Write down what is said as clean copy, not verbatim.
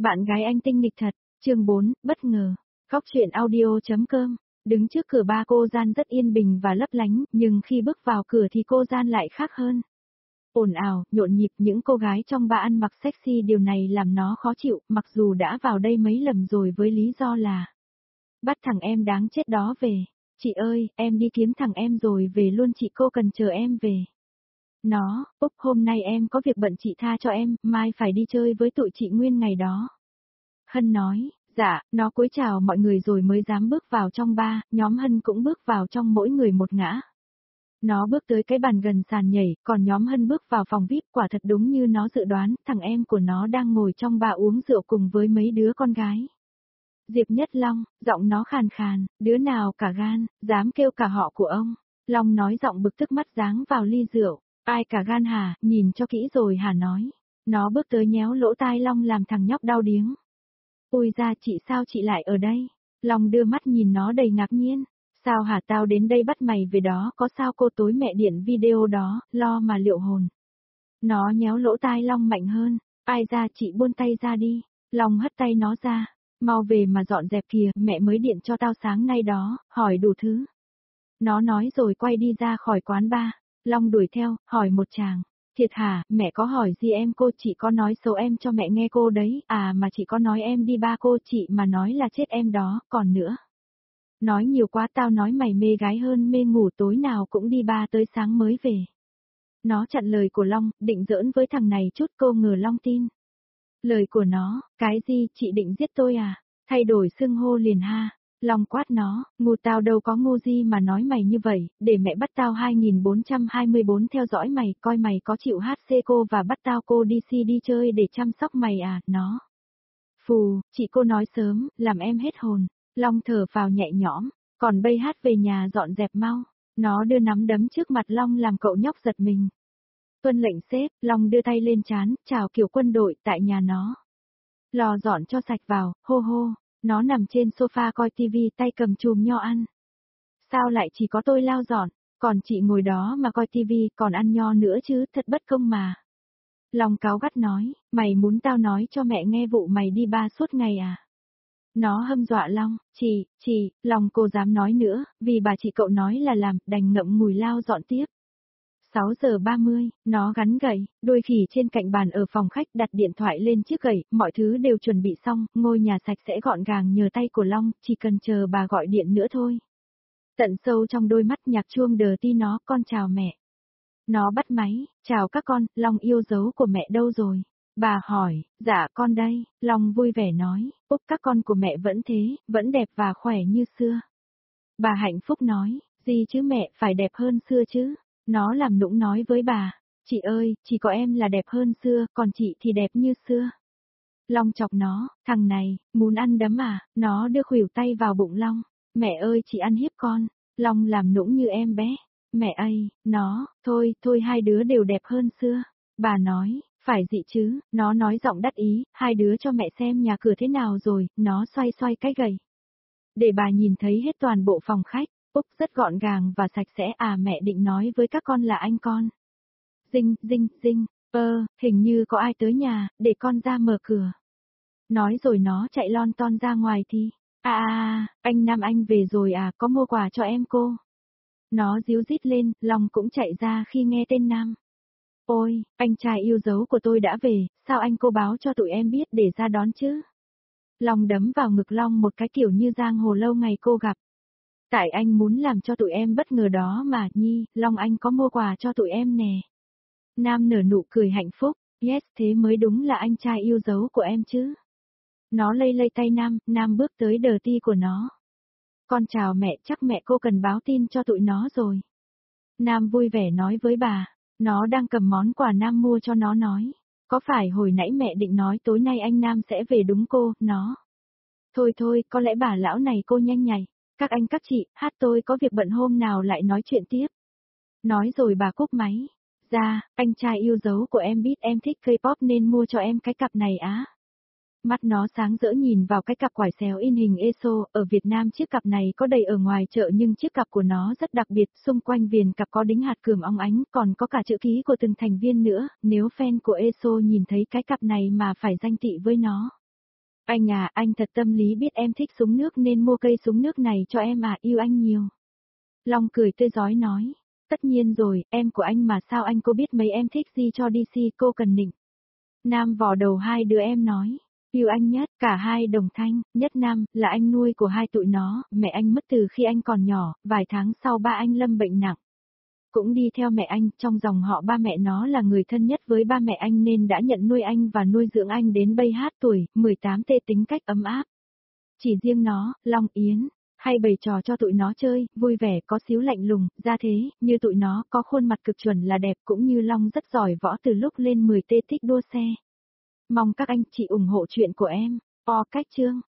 Bạn gái anh tinh nghịch thật, chương 4, bất ngờ. Góc truyện audio.com. Đứng trước cửa ba cô gian rất yên bình và lấp lánh, nhưng khi bước vào cửa thì cô gian lại khác hơn. Ồn ào, nhộn nhịp, những cô gái trong ba ăn mặc sexy, điều này làm nó khó chịu, mặc dù đã vào đây mấy lần rồi với lý do là bắt thằng em đáng chết đó về. Chị ơi, em đi kiếm thằng em rồi về luôn chị, cô cần chờ em về. Nó, Úc, hôm nay em có việc bận chị tha cho em, mai phải đi chơi với tụi chị nguyên ngày đó. Hân nói, dạ, nó cúi chào mọi người rồi mới dám bước vào trong ba, nhóm Hân cũng bước vào trong mỗi người một ngã. Nó bước tới cái bàn gần sàn nhảy, còn nhóm Hân bước vào phòng VIP, quả thật đúng như nó dự đoán, thằng em của nó đang ngồi trong ba uống rượu cùng với mấy đứa con gái. Diệp Nhất Long, giọng nó khàn khàn, đứa nào cả gan, dám kêu cả họ của ông. Long nói giọng bực tức, mắt giáng vào ly rượu. Ai cả gan hả, nhìn cho kỹ rồi hả nói. Nó bước tới nhéo lỗ tai Long làm thằng nhóc đau điếng. Ôi ra chị, sao chị lại ở đây? Long đưa mắt nhìn nó đầy ngạc nhiên. Sao hả, tao đến đây bắt mày về đó, có sao cô tối mẹ điện video đó, lo mà liệu hồn. Nó nhéo lỗ tai Long mạnh hơn. Ai ra, chị buông tay ra đi. Long hất tay nó ra. Mau về mà dọn dẹp kìa, mẹ mới điện cho tao sáng nay đó, hỏi đủ thứ. Nó nói rồi quay đi ra khỏi quán bar. Long đuổi theo, hỏi một chàng. Thiệt hả, mẹ có hỏi gì em cô, chị có nói xấu em cho mẹ nghe cô đấy, à mà chị có nói em đi ba cô, chị mà nói là chết em đó, còn nữa. Nói nhiều quá, tao nói mày mê gái hơn mê ngủ, tối nào cũng đi ba tới sáng mới về. Nó chặn lời của Long, định giỡn với thằng này chút, cô ngờ Long tin. Lời của nó, cái gì, chị định giết tôi à? Thay đổi xưng hô liền ha. Long quát nó, ngu, tao đâu có ngu gì mà nói mày như vậy, để mẹ bắt tao 2424 theo dõi mày, coi mày có chịu HC cô và bắt tao cô đi đi chơi để chăm sóc mày à, nó. Phù, chị cô nói sớm, làm em hết hồn. Long thở vào nhẹ nhõm, còn bây hát về nhà dọn dẹp mau. Nó đưa nắm đấm trước mặt Long làm cậu nhóc giật mình. Tuân lệnh sếp, Long đưa tay lên trán, chào kiểu quân đội tại nhà nó. Lò dọn cho sạch vào, hô hô. Nó nằm trên sofa coi tivi, tay cầm chùm nho ăn. Sao lại chỉ có tôi lau dọn, còn chị ngồi đó mà coi tivi, còn ăn nho nữa chứ, thật bất công mà. Long cáu gắt nói, mày muốn tao nói cho mẹ nghe vụ mày đi ba suốt ngày à? Nó hâm dọa Long, chị, Long cô dám nói nữa, vì bà chị cậu nói là làm, đành ngậm ngùi lau dọn tiếp. 6 giờ 30, nó gắn gậy, đôi khỉ trên cạnh bàn ở phòng khách đặt điện thoại lên chiếc gậy, mọi thứ đều chuẩn bị xong, ngôi nhà sạch sẽ gọn gàng nhờ tay của Long, chỉ cần chờ bà gọi điện nữa thôi. Tận sâu trong đôi mắt nhạc chuông đờ ti nó, con chào mẹ. Nó bắt máy, chào các con, Long yêu dấu của mẹ đâu rồi? Bà hỏi, dạ con đây, Long vui vẻ nói, Úc các con của mẹ vẫn thế, vẫn đẹp và khỏe như xưa. Bà hạnh phúc nói, gì chứ mẹ, phải đẹp hơn xưa chứ. Nó làm nũng nói với bà, chị ơi, chỉ có em là đẹp hơn xưa, còn chị thì đẹp như xưa. Long chọc nó, thằng này, muốn ăn đấm à, nó đưa khuỷu tay vào bụng Long, mẹ ơi chị ăn hiếp con, Long làm nũng như em bé, mẹ ơi, nó, thôi, hai đứa đều đẹp hơn xưa. Bà nói, phải dị chứ, nó nói giọng đắc ý, hai đứa cho mẹ xem nhà cửa thế nào rồi, nó xoay cái gậy. Để bà nhìn thấy hết toàn bộ phòng khách. Úc rất gọn gàng và sạch sẽ, à mẹ định nói với các con là anh con. Dinh, hình như có ai tới nhà, để con ra mở cửa. Nói rồi nó chạy lon ton ra ngoài thì, anh Nam anh về rồi à, có mua quà cho em cô. Nó díu dít lên, Long cũng chạy ra khi nghe tên Nam. Ôi, anh trai yêu dấu của tôi đã về, sao anh cô báo cho tụi em biết để ra đón chứ? Long đấm vào ngực Long một cái kiểu như giang hồ lâu ngày cô gặp. Tại anh muốn làm cho tụi em bất ngờ đó mà, Nhi, Long anh có mua quà cho tụi em nè. Nam nở nụ cười hạnh phúc, yes, thế mới đúng là anh trai yêu dấu của em chứ. Nó lay tay Nam bước tới đờ ti của nó. Con chào mẹ, chắc mẹ cô cần báo tin cho tụi nó rồi. Nam vui vẻ nói với bà, nó đang cầm món quà Nam mua cho nó nói. Có phải hồi nãy mẹ định nói tối nay anh Nam sẽ về đúng cô, nó. Thôi, có lẽ bà lão này cô nhanh nhảy. Các anh các chị, hát tôi có việc bận hôm nào lại nói chuyện tiếp. Nói rồi bà cúp máy. Dạ, anh trai yêu dấu của em biết em thích K-pop nên mua cho em cái cặp này á. Mắt nó sáng rỡ nhìn vào cái cặp quải xéo in hình ESO, ở Việt Nam chiếc cặp này có đầy ở ngoài chợ nhưng chiếc cặp của nó rất đặc biệt, xung quanh viền cặp có đính hạt cườm óng ánh, còn có cả chữ ký của từng thành viên nữa, nếu fan của ESO nhìn thấy cái cặp này mà phải ganh tị với nó. Anh à, anh thật tâm lý biết em thích súng nước nên mua cây súng nước này cho em à, yêu anh nhiều. Long cười tươi rói nói. Tất nhiên rồi, em của anh mà sao anh cô biết mấy em thích gì cho DC, cô cần nịnh. Nam vò đầu hai đứa em nói. Yêu anh nhất, cả hai đồng thanh, nhất Nam, là anh nuôi của hai tụi nó, mẹ anh mất từ khi anh còn nhỏ, vài tháng sau ba anh lâm bệnh nặng. Cũng đi theo mẹ anh, trong dòng họ ba mẹ nó là người thân nhất với ba mẹ anh nên đã nhận nuôi anh và nuôi dưỡng anh đến bây hát tuổi, 18 tê tính cách ấm áp. Chỉ riêng nó, Long Yến, hay bày trò cho tụi nó chơi, vui vẻ có xíu lạnh lùng, ra thế, như tụi nó có khuôn mặt cực chuẩn là đẹp cũng như Long rất giỏi võ từ lúc lên 10 tê thích đua xe. Mong các anh chị ủng hộ chuyện của em, cách chương.